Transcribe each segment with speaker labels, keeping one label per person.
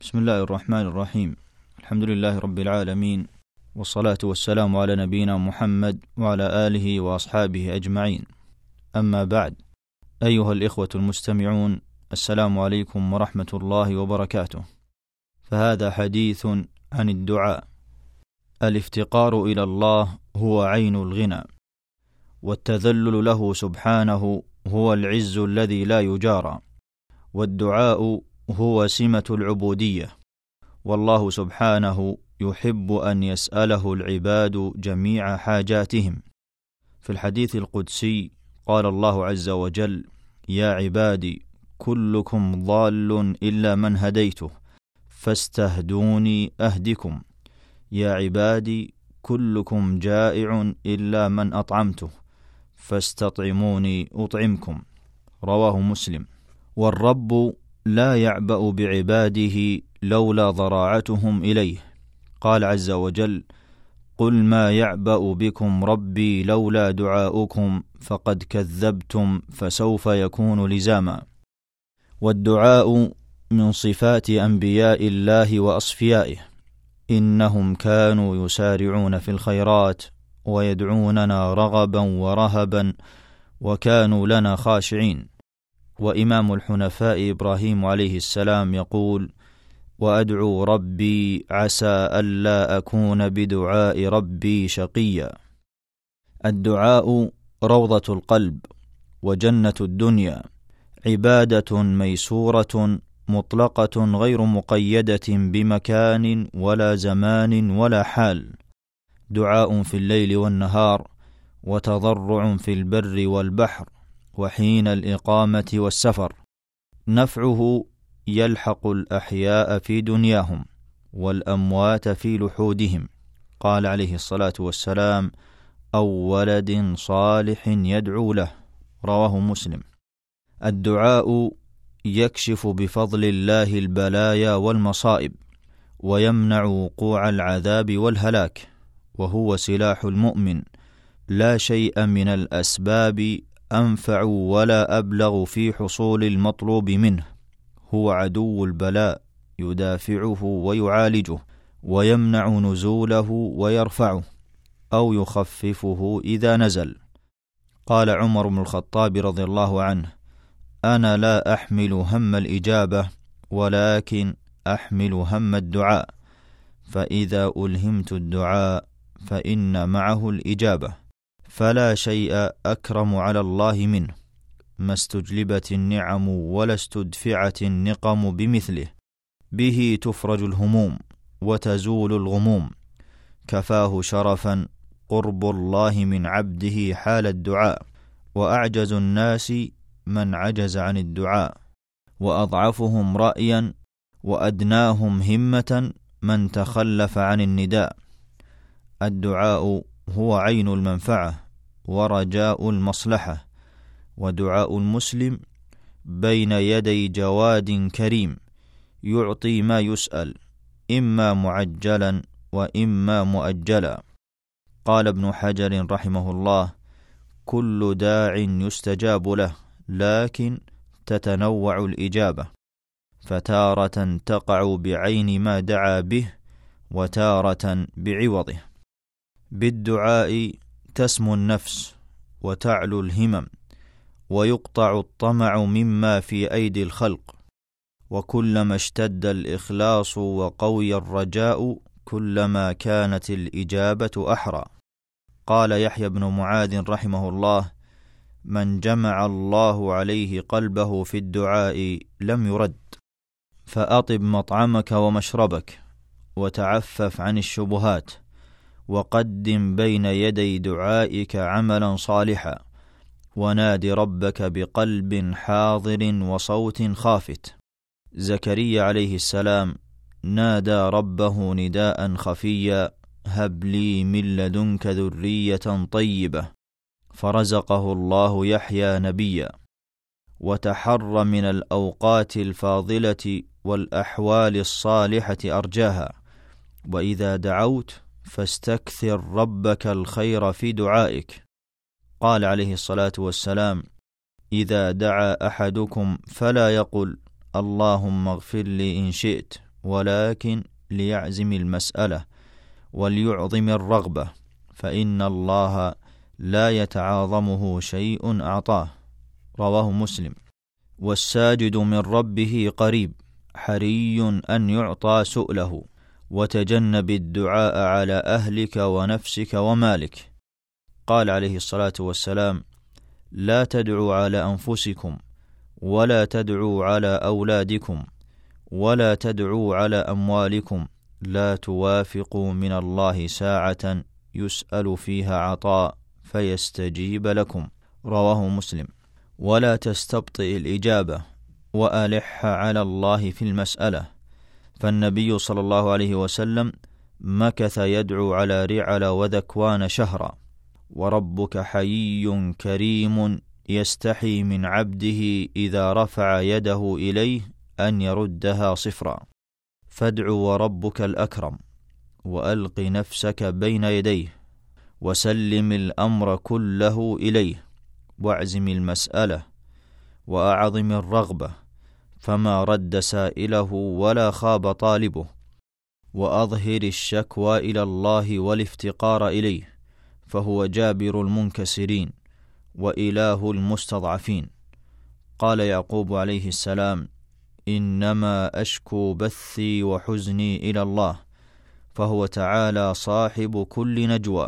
Speaker 1: بسم الله الرحمن الرحيم. الحمد لله رب العالمين، والصلاة والسلام على نبينا محمد وعلى آله وأصحابه أجمعين. أما بعد، أيها الإخوة المستمعون، السلام عليكم ورحمة الله وبركاته. فهذا حديث عن الدعاء. الافتقار إلى الله هو عين الغنى، والتذلل له سبحانه هو العز الذي لا يجارى، والدعاء هو سمة العبودية، والله سبحانه يحب أن يسأله العباد جميع حاجاتهم. في الحديث القدسي قال الله عز وجل: يا عبادي كلكم ضال إلا من هديته فاستهدوني أهدكم، يا عبادي كلكم جائع إلا من أطعمته فاستطعموني أطعمكم. رواه مسلم. والرب لا يعبأ بعباده لولا ضراعتهم إليه. قال عز وجل: قل ما يعبأ بكم ربي لولا دعاؤكم فقد كذبتم فسوف يكون لزاما. والدعاء من صفات أنبياء الله وأصفيائه، إنهم كانوا يسارعون في الخيرات ويدعوننا رغبا ورهبا وكانوا لنا خاشعين. وإمام الحنفاء إبراهيم عليه السلام يقول: وأدعو ربي عسى ألا أكون بدعاء ربي شقيا. الدعاء روضة القلب وجنة الدنيا، عبادة ميسورة مطلقة غير مقيدة بمكان ولا زمان ولا حال، دعاء في الليل والنهار، وتضرع في البر والبحر وحين الإقامة والسفر. نفعه يلحق الأحياء في دنياهم والأموات في لحودهم. قال عليه الصلاة والسلام: أو ولد صالح يدعو له. رواه مسلم. الدعاء يكشف بفضل الله البلايا والمصائب، ويمنع وقوع العذاب والهلاك، وهو سلاح المؤمن. لا شيء من الأسباب أنفع ولا أبلغ في حصول المطلوب منه. هو عدو البلاء، يدافعه ويعالجه، ويمنع نزوله ويرفعه أو يخففه إذا نزل. قال عمر بن الخطاب رضي الله عنه: أنا لا أحمل هم الإجابة ولكن أحمل هم الدعاء، فإذا ألهمت الدعاء فإن معه الإجابة، فلا شيء أكرم على الله منه، ما استجلبت النعم ولا استدفعت النقم بمثله، به تفرج الهموم وتزول الغموم، كفاه شرفا قرب الله من عبده حال الدعاء، وأعجز الناس من عجز عن الدعاء، وأضعفهم رأيا وأدناهم همة من تخلف عن النداء. الدعاء هو عين المنفعة ورجاء المصلحة، ودعاء المسلم بين يدي جواد كريم يعطي ما يسأل، إما معجلا وإما مؤجلا. قال ابن حجر رحمه الله: كل داع يستجاب له، لكن تتنوع الإجابة، فتارة تقع بعين ما دعا به وتارة بعوضه. بالدعاء تسمو النفس وتعلو الهمم، ويقطع الطمع مما في أيدي الخلق، وكلما اشتد الإخلاص وقوي الرجاء كلما كانت الإجابة أحرى. قال يحيى بن معاذ رحمه الله: من جمع الله عليه قلبه في الدعاء لم يرد. فأطب مطعمك ومشربك، وتعفف عن الشبهات، وقدم بين يدي دعائك عملا صالحا، ونادي ربك بقلب حاضر وصوت خافت. زكريا عليه السلام نادى ربه نداء خفيا: هب لي من لدنك ذرية طيبة، فرزقه الله يحيى نبيا. وتحر من الأوقات الفاضلة والأحوال الصالحة أرجاها، وإذا دعوت فاستكثر ربك الخير في دعائك. قال عليه الصلاة والسلام: إذا دعا أحدكم فلا يقل اللهم اغفر لي إن شئت، ولكن ليعزم المسألة وليعظم الرغبة، فإن الله لا يتعاظمه شيء أعطاه. رواه مسلم. والساجد من ربه قريب، حري أن يعطى سؤله، وتجنب الدعاء على أهلك ونفسك ومالك. قال عليه الصلاة والسلام: لا تدعوا على أنفسكم، ولا تدعوا على أولادكم، ولا تدعوا على أموالكم، لا توافقوا من الله ساعة يسأل فيها عطاء فيستجيب لكم. رواه مسلم. ولا تستبطئ الإجابة، وألح على الله في المسألة، فالنبي صلى الله عليه وسلم مكث يدعو على رعل وذكوان شهرا. وربك حيي كريم يستحي من عبده إذا رفع يده إليه أن يردها صفرا، فادع وربك الأكرم، وألق نفسك بين يديه، وسلم الأمر كله إليه، واعزم المسألة وأعظم الرغبة، فما رد سائله ولا خاب طالبه، وأظهر الشكوى إلى الله والافتقار إليه، فهو جابر المنكسرين وإله المستضعفين. قال يعقوب عليه السلام: إنما أشكو بثي وحزني إلى الله، فهو تعالى صاحب كل نجوى،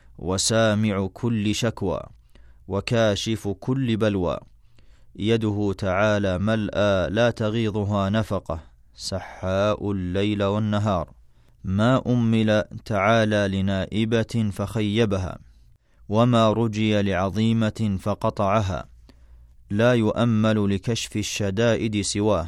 Speaker 1: وسامع كل شكوى، وكاشف كل بلوى. يده تعالى ملأى لا تغيضها نفقة، سحاء الليل والنهار، ما أمل تعالى لنائبة فخيبها، وما رجي لعظيمة فقطعها، لا يؤمل لكشف الشدائد سواه،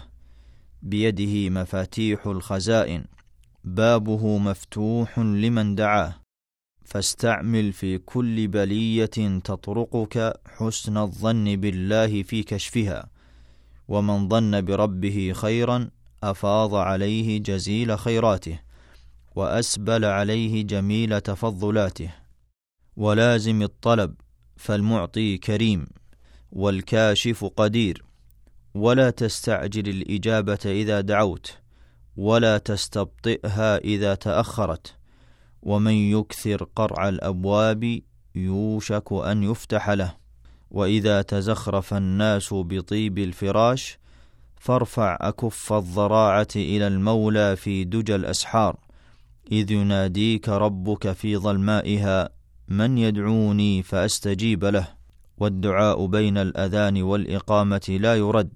Speaker 1: بيده مفاتيح الخزائن، بابه مفتوح لمن دعاه، فاستعمل في كل بلية تطرقك حسن الظن بالله في كشفها، ومن ظن بربه خيرا أفاض عليه جزيل خيراته، وأسبل عليه جميل تفضلاته. ولازم الطلب، فالمعطي كريم، والكاشف قدير. ولا تستعجل الإجابة إذا دعوت، ولا تستبطئها إذا تأخرت، ومن يكثر قرع الأبواب يوشك أن يفتح له. وإذا تزخرف الناس بطيب الفراش، فارفع أكف الضراعة إلى المولى في دجى الأسحار، إذ يناديك ربك في ظلمائها: من يدعوني فأستجيب له. والدعاء بين الأذان والإقامة لا يرد،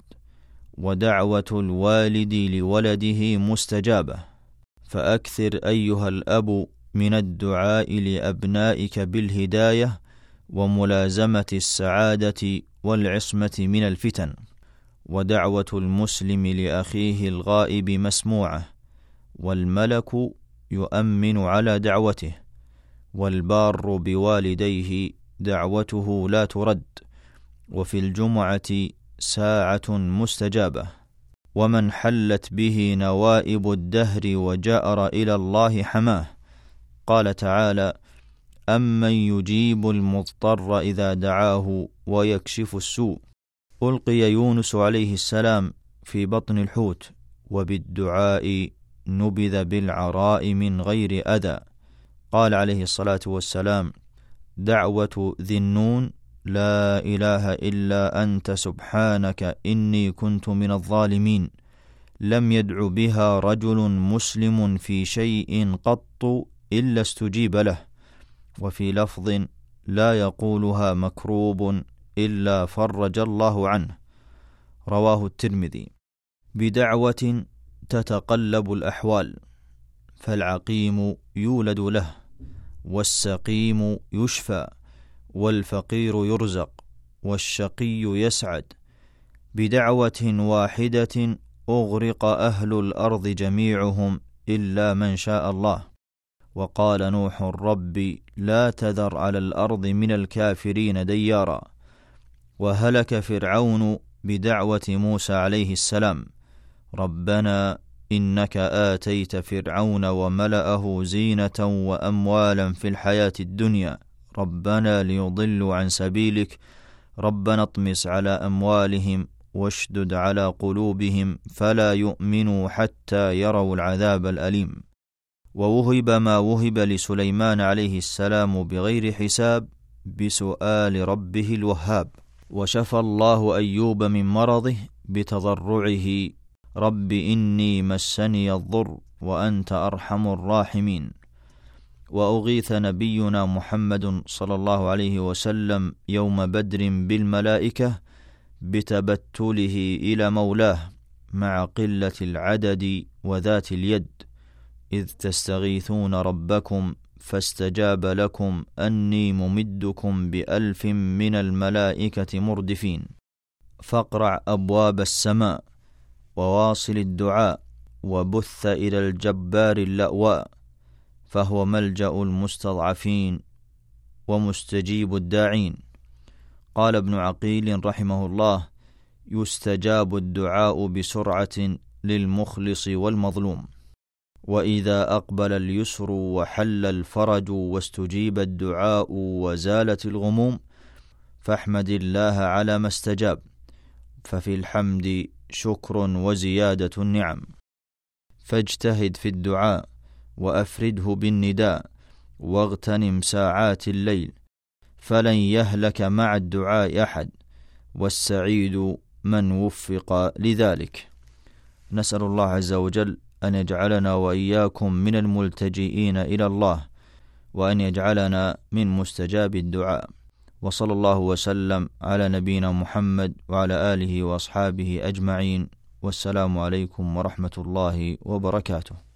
Speaker 1: ودعوة الوالد لولده مستجابة، فأكثر أيها الأب من الدعاء لأبنائك بالهداية وملازمة السعادة والعصمة من الفتن. ودعوة المسلم لأخيه الغائب مسموعة، والملك يؤمن على دعوته، والبار بوالديه دعوته لا ترد، وفي الجمعة ساعة مستجابة. ومن حلت به نوائب الدهر وجأر إلى الله حماه. قال تعالى: أمن يجيب المضطر إذا دعاه ويكشف السوء. ألقي يونس عليه السلام في بطن الحوت، وبالدعاء نبذ بالعراء من غير أذى. قال عليه الصلاة والسلام: دعوة ذي النون: لا إله إلا أنت سبحانك إني كنت من الظالمين، لم يدع بها رجل مسلم في شيء قط إلا استجيب له. وفي لفظ: لا يقولها مكروب إلا فرج الله عنه. رواه الترمذي. بدعوة تتقلب الأحوال، فالعقيم يولد له، والسقيم يشفى، والفقير يرزق، والشقي يسعد. بدعوة واحدة أغرق أهل الأرض جميعهم إلا من شاء الله. وقال نوح: رب لا تذر على الأرض من الكافرين ديارا. وهلك فرعون بدعوة موسى عليه السلام: ربنا إنك آتيت فرعون وملأه زينة وأموالا في الحياة الدنيا، ربنا ليضلوا عن سبيلك، ربنا اطمس على أموالهم واشدد على قلوبهم فلا يؤمنوا حتى يروا العذاب الأليم. ووهب ما وهب لسليمان عليه السلام بغير حساب بسؤال ربه الوهاب. وشفى الله أيوب من مرضه بتضرعه رب إني مسني الضر وأنت أرحم الراحمين. وأغيث نبينا محمد صلى الله عليه وسلم يوم بدر بالملائكة بتبتله إلى مولاه مع قلة العدد وذات اليد، إذ تستغيثون ربكم فاستجاب لكم أني ممدكم ب1000 من الملائكة مردفين. فاقرع أبواب السماء وواصل الدعاء وبث إلى الجبار اللأواء، فهو ملجأ المستضعفين ومستجيب الداعين. قال ابن عقيل رحمه الله: يستجاب الدعاء بسرعة للمخلص والمظلوم. وإذا أقبل اليسر وحل الفرج واستجيب الدعاء وزالت الغموم فاحمد الله على ما استجاب، ففي الحمد شكر وزيادة النعم. فاجتهد في الدعاء وأفرده بالنداء واغتنم ساعات الليل، فلن يهلك مع الدعاء أحد، والسعيد من وفق لذلك. نسأل الله عز وجل أن يجعلنا وإياكم من الملتجئين إلى الله، وأن يجعلنا من مستجاب الدعاء. وصلى الله وسلم على نبينا محمد وعلى آله وأصحابه أجمعين، والسلام عليكم ورحمة الله وبركاته.